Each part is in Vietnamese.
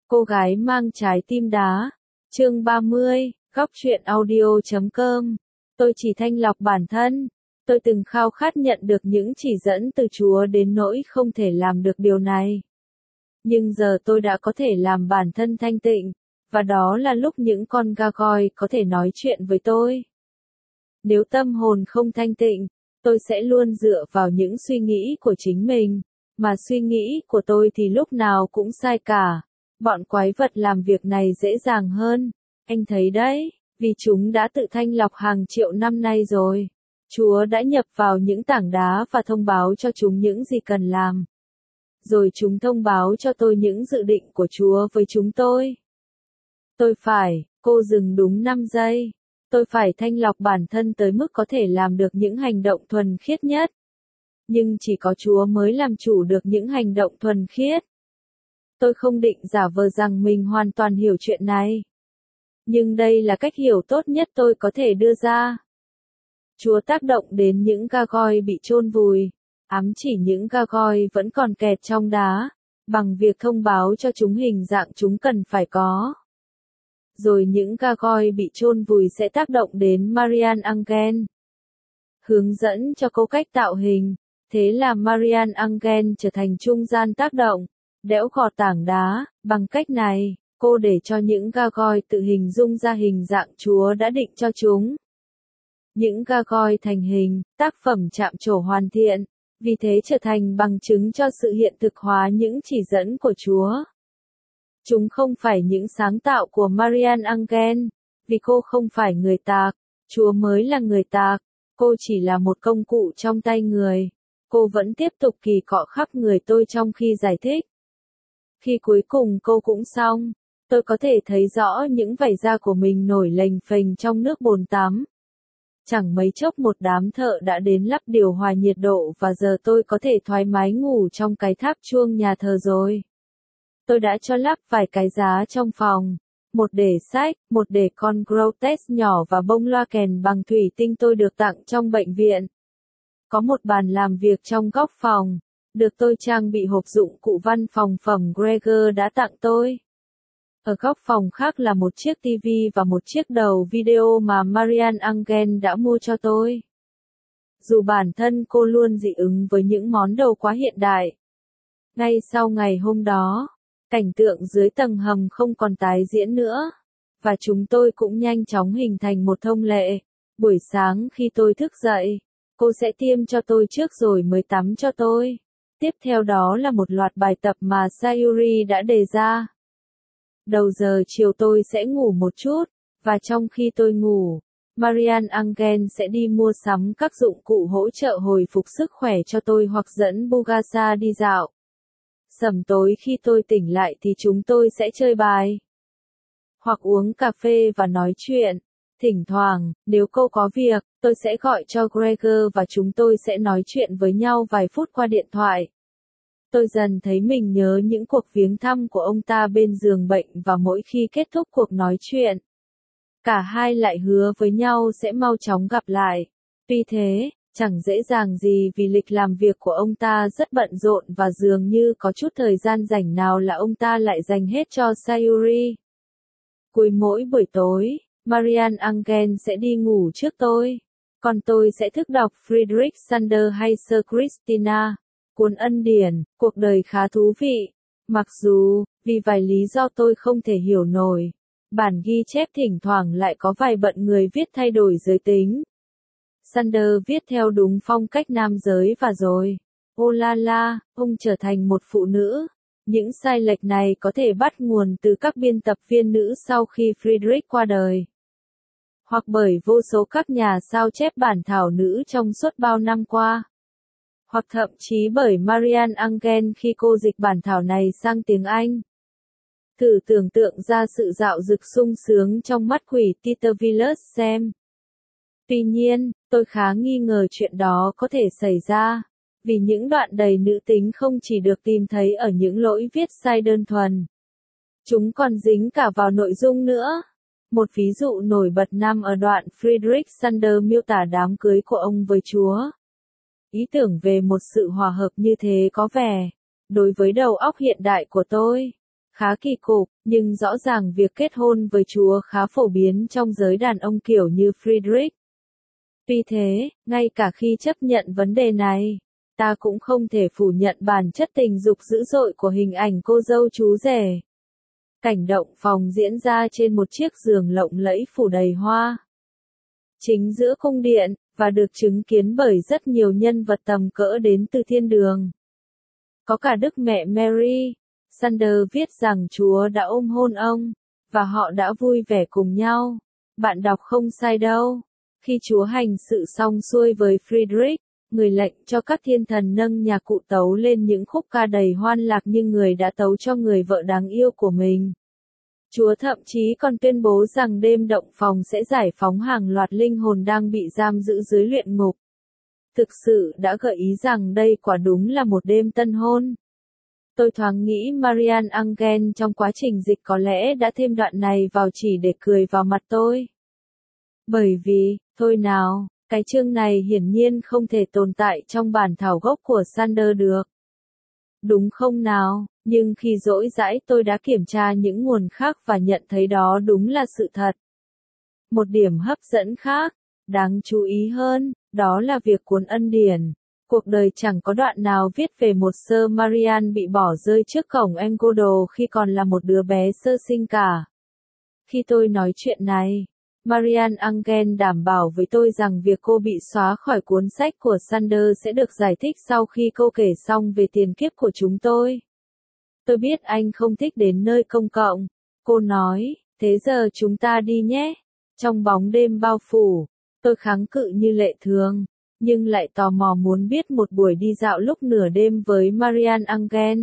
Cô gái mang trái tim đá. Chương 30, góc truyện audio.com. Tôi chỉ thanh lọc bản thân. Tôi từng khao khát nhận được những chỉ dẫn từ Chúa đến nỗi không thể làm được điều này. Nhưng giờ tôi đã có thể làm bản thân thanh tịnh, và đó là lúc những con gargoyle có thể nói chuyện với tôi. Nếu tâm hồn không thanh tịnh, tôi sẽ luôn dựa vào những suy nghĩ của chính mình, mà suy nghĩ của tôi thì lúc nào cũng sai cả. Bọn quái vật làm việc này dễ dàng hơn, anh thấy đấy, vì chúng đã tự thanh lọc hàng triệu năm nay rồi. Chúa đã nhập vào những tảng đá và thông báo cho chúng những gì cần làm. Rồi chúng thông báo cho tôi những dự định của Chúa với chúng tôi. Cô dừng đúng 5 giây. Tôi phải thanh lọc bản thân tới mức có thể làm được những hành động thuần khiết nhất. Nhưng chỉ có Chúa mới làm chủ được những hành động thuần khiết. Tôi không định giả vờ rằng mình hoàn toàn hiểu chuyện này. Nhưng đây là cách hiểu tốt nhất tôi có thể đưa ra. Chúa tác động đến những gargoyle bị chôn vùi, ám chỉ những gargoyle vẫn còn kẹt trong đá, bằng việc thông báo cho chúng hình dạng chúng cần phải có. Rồi những gargoyle bị chôn vùi sẽ tác động đến Marian Engel, hướng dẫn cho cô cách tạo hình. Thế là Marian Engel trở thành trung gian tác động, đẽo gọt tảng đá. Bằng cách này, cô để cho những gargoyle tự hình dung ra hình dạng Chúa đã định cho chúng. Những gargoyle thành hình, tác phẩm chạm trổ hoàn thiện, vì thế trở thành bằng chứng cho sự hiện thực hóa những chỉ dẫn của Chúa. Chúng không phải những sáng tạo của Marian Engel, vì cô không phải người tạc, Chúa mới là người tạc, cô chỉ là một công cụ trong tay người. Cô vẫn tiếp tục kỳ cọ khắp người tôi trong khi giải thích. Khi cuối cùng cô cũng xong, tôi có thể thấy rõ những vảy da của mình nổi lềnh phềnh trong nước bồn tắm. Chẳng mấy chốc một đám thợ đã đến lắp điều hòa nhiệt độ và giờ tôi có thể thoải mái ngủ trong cái tháp chuông nhà thờ rồi. Tôi đã cho lắp vài cái giá trong phòng, một để sách, một để con Grotex nhỏ và bông loa kèn bằng thủy tinh tôi được tặng trong bệnh viện. Có một bàn làm việc trong góc phòng, được tôi trang bị hộp dụng cụ văn phòng phẩm Gregor đã tặng tôi. Ở góc phòng khác là một chiếc TV và một chiếc đầu video mà Marian Engel đã mua cho tôi. Dù bản thân cô luôn dị ứng với những món đồ quá hiện đại. Ngay sau ngày hôm đó, cảnh tượng dưới tầng hầm không còn tái diễn nữa, và chúng tôi cũng nhanh chóng hình thành một thông lệ. Buổi sáng khi tôi thức dậy, cô sẽ tiêm cho tôi trước rồi mới tắm cho tôi. Tiếp theo đó là một loạt bài tập mà Sayuri đã đề ra. Đầu giờ chiều tôi sẽ ngủ một chút, và trong khi tôi ngủ, Marian Engel sẽ đi mua sắm các dụng cụ hỗ trợ hồi phục sức khỏe cho tôi hoặc dẫn Bugasa đi dạo. Sầm tối khi tôi tỉnh lại thì chúng tôi sẽ chơi bài, hoặc uống cà phê và nói chuyện. Thỉnh thoảng, nếu cô có việc, tôi sẽ gọi cho Gregor và chúng tôi sẽ nói chuyện với nhau vài phút qua điện thoại. Tôi dần thấy mình nhớ những cuộc viếng thăm của ông ta bên giường bệnh và mỗi khi kết thúc cuộc nói chuyện, cả hai lại hứa với nhau sẽ mau chóng gặp lại. Tuy thế, chẳng dễ dàng gì vì lịch làm việc của ông ta rất bận rộn và dường như có chút thời gian rảnh nào là ông ta lại dành hết cho Sayuri. Cuối mỗi buổi tối, Marian Engel sẽ đi ngủ trước tôi, còn tôi sẽ thức đọc Friedrich Sander hay Sir Christina, cuốn Ân Điển, cuộc đời khá thú vị. Mặc dù, vì vài lý do tôi không thể hiểu nổi, bản ghi chép thỉnh thoảng lại có vài bận người viết thay đổi giới tính. Sander viết theo đúng phong cách nam giới và rồi, ô la la, ông trở thành một phụ nữ. Những sai lệch này có thể bắt nguồn từ các biên tập viên nữ sau khi Friedrich qua đời, hoặc bởi vô số các nhà sao chép bản thảo nữ trong suốt bao năm qua, hoặc thậm chí bởi Marian Engel khi cô dịch bản thảo này sang tiếng Anh. Thử tưởng tượng ra sự dạo dực sung sướng trong mắt quỷ Peter Villers xem. Tuy nhiên, tôi khá nghi ngờ chuyện đó có thể xảy ra, vì những đoạn đầy nữ tính không chỉ được tìm thấy ở những lỗi viết sai đơn thuần. Chúng còn dính cả vào nội dung nữa. Một ví dụ nổi bật nằm ở đoạn Friedrich Sander miêu tả đám cưới của ông với Chúa. Ý tưởng về một sự hòa hợp như thế có vẻ, đối với đầu óc hiện đại của tôi, Khá kỳ cục, nhưng rõ ràng việc kết hôn với Chúa khá phổ biến trong giới đàn ông kiểu như Friedrich. Tuy thế, ngay cả khi chấp nhận vấn đề này, ta cũng không thể phủ nhận bản chất tình dục dữ dội của hình ảnh cô dâu chú rể. Cảnh động phòng diễn ra trên một chiếc giường lộng lẫy phủ đầy hoa. Chính giữa cung điện, và được chứng kiến bởi rất nhiều nhân vật tầm cỡ đến từ thiên đường. Có cả Đức Mẹ Mary. Sanders viết rằng Chúa đã ôm hôn ông, và họ đã vui vẻ cùng nhau. Bạn đọc không sai đâu. Khi Chúa hành sự xong xuôi với Friedrich, người lệnh cho các thiên thần nâng nhạc cụ tấu lên những khúc ca đầy hoan lạc như người đã tấu cho người vợ đáng yêu của mình. Chúa thậm chí còn tuyên bố rằng đêm động phòng sẽ giải phóng hàng loạt linh hồn đang bị giam giữ dưới luyện ngục. Thực sự đã gợi ý rằng đây quả đúng là một đêm tân hôn. Tôi thoáng nghĩ Marian Engel trong quá trình dịch có lẽ đã thêm đoạn này vào chỉ để cười vào mặt tôi. Bởi vì, thôi nào, cái chương này hiển nhiên không thể tồn tại trong bản thảo gốc của Sanders được. Đúng không nào, nhưng khi rỗi rãi tôi đã kiểm tra những nguồn khác và nhận thấy đó đúng là sự thật. Một điểm hấp dẫn khác, đáng chú ý hơn, đó là việc cuốn ân điển. Cuộc đời chẳng có đoạn nào viết về một Sir Marian bị bỏ rơi trước cổng Engodo khi còn là một đứa bé sơ sinh cả. Khi tôi nói chuyện này, Marian Engel đảm bảo với tôi rằng việc cô bị xóa khỏi cuốn sách của Sanders sẽ được giải thích sau khi cô kể xong về tiền kiếp của chúng tôi. Tôi biết anh không thích đến nơi công cộng. Cô nói, thế giờ chúng ta đi nhé. Trong bóng đêm bao phủ, tôi kháng cự như lệ thường, nhưng lại tò mò muốn biết một buổi đi dạo lúc nửa đêm với Marian Engel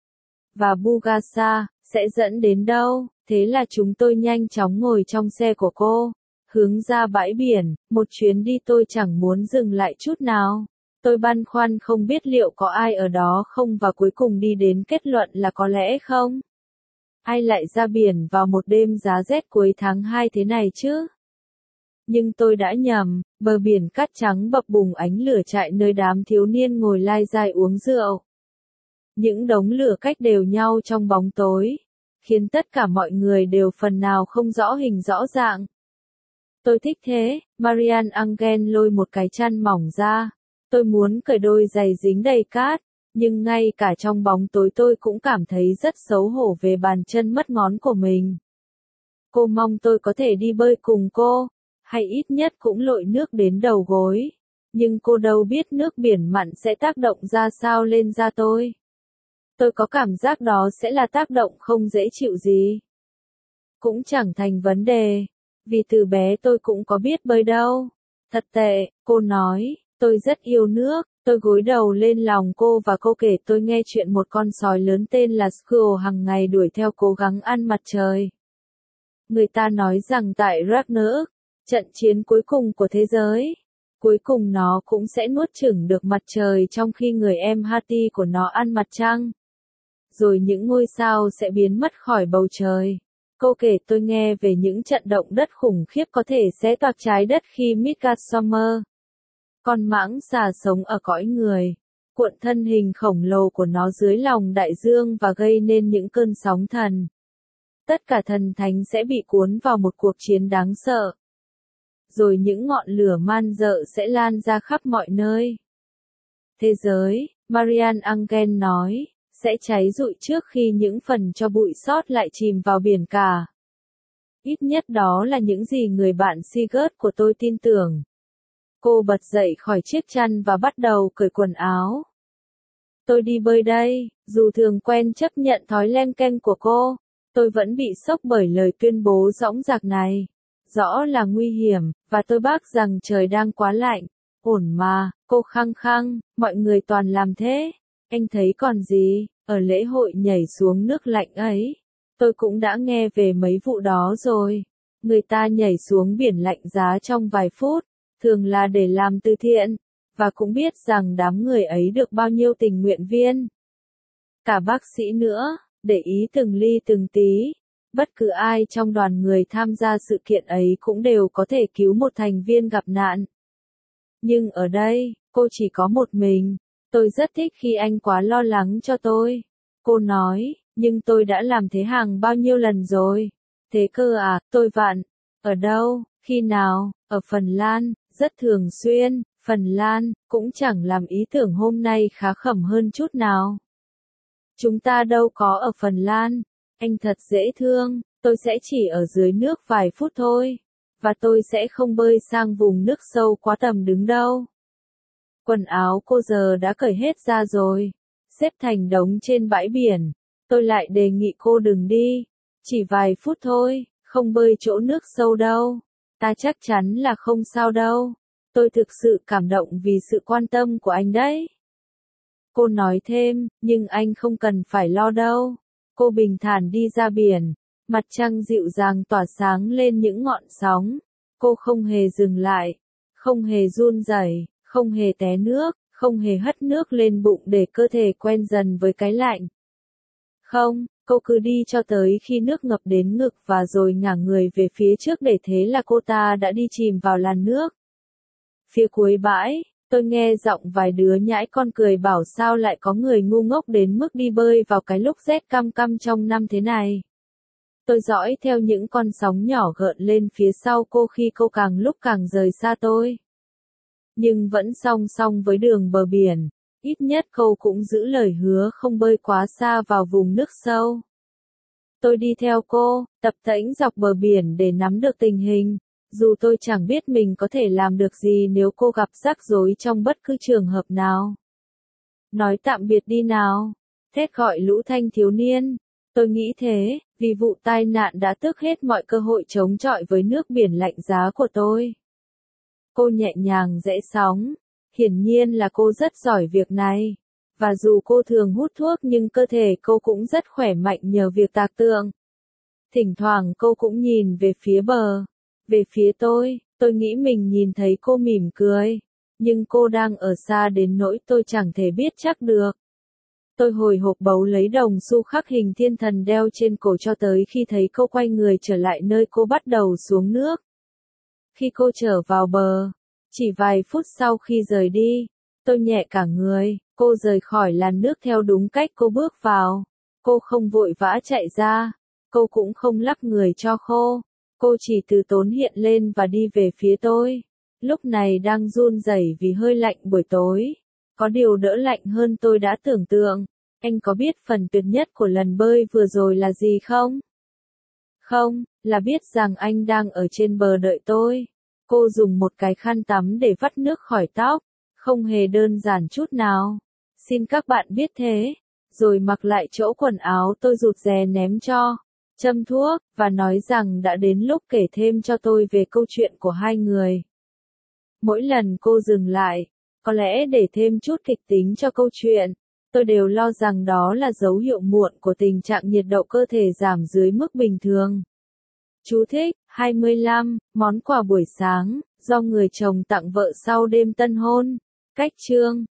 và Bugasa sẽ dẫn đến đâu. Thế là chúng tôi nhanh chóng ngồi trong xe của cô, hướng ra bãi biển, một chuyến đi tôi chẳng muốn dừng lại chút nào. Tôi băn khoăn không biết liệu có ai ở đó không và cuối cùng đi đến kết luận là có lẽ không. Ai lại ra biển vào một đêm giá rét cuối tháng 2 thế này chứ? Nhưng tôi đã nhầm, bờ biển cát trắng bập bùng ánh lửa trại nơi đám thiếu niên ngồi lai dai uống rượu. Những đống lửa cách đều nhau trong bóng tối, khiến tất cả mọi người đều phần nào không rõ hình rõ dạng. Tôi thích thế, Marian Engel lôi một cái chăn mỏng ra. Tôi muốn cởi đôi giày dính đầy cát, nhưng ngay cả trong bóng tối tôi cũng cảm thấy rất xấu hổ về bàn chân mất ngón của mình. Cô mong tôi có thể đi bơi cùng cô, hay ít nhất cũng lội nước đến đầu gối. Nhưng cô đâu biết nước biển mặn sẽ tác động ra sao lên da tôi. Tôi có cảm giác đó sẽ là tác động không dễ chịu gì. Cũng chẳng thành vấn đề, vì từ bé tôi cũng có biết bơi đâu. Thật tệ, cô nói, tôi rất yêu nước. Tôi gối đầu lên lòng cô và cô kể tôi nghe chuyện một con sói lớn tên là Squirrel hàng ngày đuổi theo cố gắng ăn mặt trời. Người ta nói rằng tại Ragnarök, trận chiến cuối cùng của thế giới, cuối cùng nó cũng sẽ nuốt chửng được mặt trời trong khi người em Hati của nó ăn mặt trăng. Rồi những ngôi sao sẽ biến mất khỏi bầu trời. Cô kể tôi nghe về những trận động đất khủng khiếp có thể xé toạc trái đất khi Midgardsormr, con mãng xà sống ở cõi người, cuộn thân hình khổng lồ của nó dưới lòng đại dương và gây nên những cơn sóng thần. Tất cả thần thánh sẽ bị cuốn vào một cuộc chiến đáng sợ. Rồi những ngọn lửa man rợ sẽ lan ra khắp mọi nơi. Thế giới, Marian Engel nói, sẽ cháy rụi trước khi những phần cho bụi sót lại chìm vào biển cả. Ít nhất đó là những gì người bạn Sigurd của tôi tin tưởng. Cô bật dậy khỏi chiếc chăn và bắt đầu cởi quần áo. Tôi đi bơi đây, dù thường quen chấp nhận thói len keng của cô, tôi vẫn bị sốc bởi lời tuyên bố dõng dạc này. Rõ là nguy hiểm, và tôi bác rằng trời đang quá lạnh. Ổn mà, cô khăng khăng, mọi người toàn làm thế. Anh thấy còn gì, ở lễ hội nhảy xuống nước lạnh ấy. Tôi cũng đã nghe về mấy vụ đó rồi. Người ta nhảy xuống biển lạnh giá trong vài phút, thường là để làm từ thiện, và cũng biết rằng đám người ấy được bao nhiêu tình nguyện viên. Cả bác sĩ nữa, để ý từng ly từng tí. Bất cứ ai trong đoàn người tham gia sự kiện ấy cũng đều có thể cứu một thành viên gặp nạn. Nhưng ở đây, cô chỉ có một mình. Tôi rất thích khi anh quá lo lắng cho tôi. Cô nói, Nhưng tôi đã làm thế hàng bao nhiêu lần rồi. Thế cơ à, tôi vặn. Ở đâu, khi nào, ở Phần Lan, rất thường xuyên, Phần Lan, cũng chẳng làm ý tưởng hôm nay khá khẩm hơn chút nào. Chúng ta đâu có ở Phần Lan, anh thật dễ thương, tôi sẽ chỉ ở dưới nước vài phút thôi. Và tôi sẽ không bơi sang vùng nước sâu quá tầm đứng đâu. Quần áo cô giờ đã cởi hết ra rồi, xếp thành đống trên bãi biển. Tôi lại đề nghị cô đừng đi, chỉ vài phút thôi, không bơi chỗ nước sâu đâu. Ta chắc chắn là không sao đâu. Tôi thực sự cảm động vì sự quan tâm của anh đấy. Cô nói thêm, nhưng anh không cần phải lo đâu. Cô bình thản đi ra biển, mặt trăng dịu dàng tỏa sáng lên những ngọn sóng. Cô không hề dừng lại, không hề run rẩy, không hề té nước, không hề hất nước lên bụng để cơ thể quen dần với cái lạnh. Không, cô cứ đi cho tới khi nước ngập đến ngực và rồi ngả người về phía trước để thế là cô ta đã đi chìm vào làn nước. Phía cuối bãi, tôi nghe giọng vài đứa nhãi con cười bảo sao lại có người ngu ngốc đến mức đi bơi vào cái lúc rét căm căm trong năm thế này. Tôi dõi theo những con sóng nhỏ gợn lên phía sau cô khi cô càng lúc càng rời xa tôi. Nhưng vẫn song song với đường bờ biển, ít nhất cô cũng giữ lời hứa không bơi quá xa vào vùng nước sâu. Tôi đi theo cô, tập tễnh dọc bờ biển để nắm được tình hình, dù tôi chẳng biết mình có thể làm được gì nếu cô gặp rắc rối trong bất cứ trường hợp nào. Nói tạm biệt đi nào, thét gọi lũ thanh thiếu niên. Tôi nghĩ thế, vì vụ tai nạn đã tước hết mọi cơ hội chống chọi với nước biển lạnh giá của tôi. Cô nhẹ nhàng rẽ sóng, hiển nhiên là cô rất giỏi việc này. Và dù cô thường hút thuốc nhưng cơ thể cô cũng rất khỏe mạnh nhờ việc tạc tượng. Thỉnh thoảng cô cũng nhìn về phía bờ, về phía tôi nghĩ mình nhìn thấy cô mỉm cười. Nhưng cô đang ở xa đến nỗi tôi chẳng thể biết chắc được. Tôi hồi hộp bấu lấy đồng xu khắc hình thiên thần đeo trên cổ cho tới khi thấy cô quay người trở lại nơi cô bắt đầu xuống nước. Khi cô trở vào bờ, chỉ vài phút sau khi rời đi, tôi nhẹ cả người, cô rời khỏi làn nước theo đúng cách cô bước vào. Cô không vội vã chạy ra, cô cũng không lắc người cho khô, cô chỉ từ tốn hiện lên và đi về phía tôi. Lúc này đang run rẩy vì hơi lạnh buổi tối. Có điều đỡ lạnh hơn tôi đã tưởng tượng. Anh có biết phần tuyệt nhất của lần bơi vừa rồi là gì không? Không, là biết rằng anh đang ở trên bờ đợi tôi. Cô dùng một cái khăn tắm để vắt nước khỏi tóc, không hề đơn giản chút nào. Xin các bạn biết thế. Rồi mặc lại chỗ quần áo tôi rụt rè ném cho, châm thuốc, và nói rằng đã đến lúc kể thêm cho tôi về câu chuyện của hai người. Mỗi lần cô dừng lại, có lẽ để thêm chút kịch tính cho câu chuyện, tôi đều lo rằng đó là dấu hiệu muộn của tình trạng nhiệt độ cơ thể giảm dưới mức bình thường. Chú thích, 25, món quà buổi sáng, do người chồng tặng vợ sau đêm tân hôn. Cách chương